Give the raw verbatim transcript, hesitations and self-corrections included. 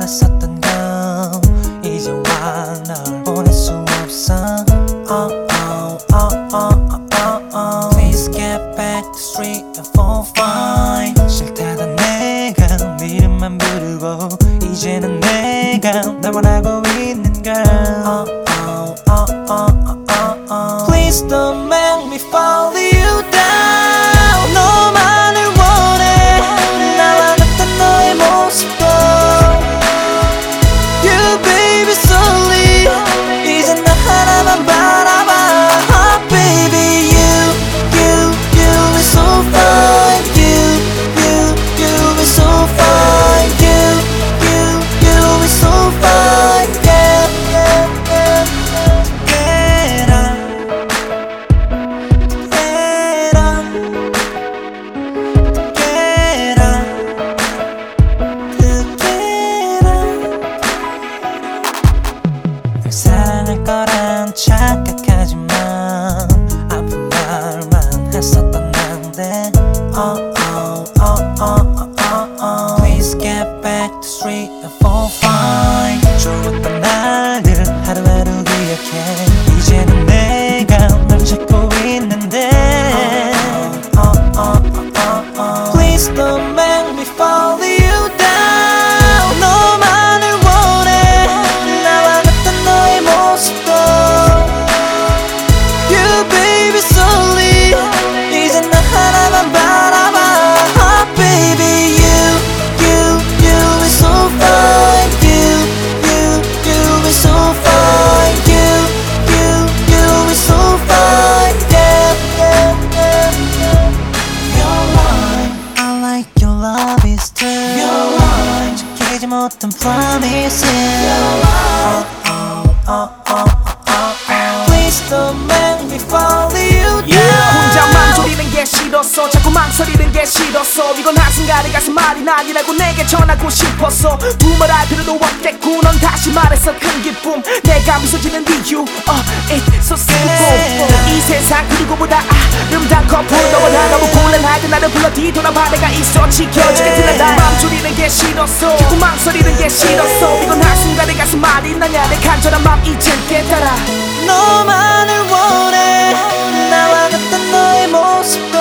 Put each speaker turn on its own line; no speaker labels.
원했었던 건 이제와 널 보낼 수 없어. oh, oh, oh, oh, oh, oh. Please get back to three and four five. 싫다던 내가 네 이름만 부르고 이제는 내가 날 원하고 있는 걸. oh, oh, oh, oh, oh, oh, oh. Please don't make me fall you down. 너만을 원해 나와 같은 너의 모습도. You baby slowly 이제 나 하나만 바라봐. oh, Baby you, you, you is so fine. You, you, you is so fine. You, you, you is so fine. Yeah, yeah, yeah, yeah. Together, 널 사랑할 거란 착각하지만 아픈 말만 했었던 난데. oh, oh, oh, oh, oh, oh. Please get back to three and four five. 좋았던 날들 하루하루 기억해. 이제는 내가 널 찾고 있는데. oh, oh, oh, oh, oh. Please don't make me fall you down. 너만을 원해 나와 같은 너의 모습도. You baby slowly 이제 나 하나만 바라봐. oh, Baby you, you, you is so fine. You, you, you is so fine. You, you, you is so fine. Yeah, yeah, yeah, yeah. You're mine. I like your love is true. You're mine. 지키지 못한 promises. You're mine. oh, oh, oh, oh, oh, oh. Please don't make me fall you down.
yeah. 혼자 망설이는 게 싫었어. 자꾸 망설이는 게 싫었어. 이건 한순간에 가슴 말이 난이라고 내게 전하고 싶었어. 두말할 필요도 없겠고 넌 다시 말했어. 큰 기쁨 내가 미소 짓는 이유. uh, It's so simple. 이 세상 그리고보다 아름다운 커플 너와 나 너무 곤란할 때 나를 불러 뒤돌아봐. 내가 있어 지켜주게 들려다. 망설이는 게 싫었어. 자꾸 망설이는 게 싫었어. 이건 한순간에 가슴 말이 나냐. 내 간절한 맘 이젠 깨달아.
너만을 원해 나와 같은 너의 모습.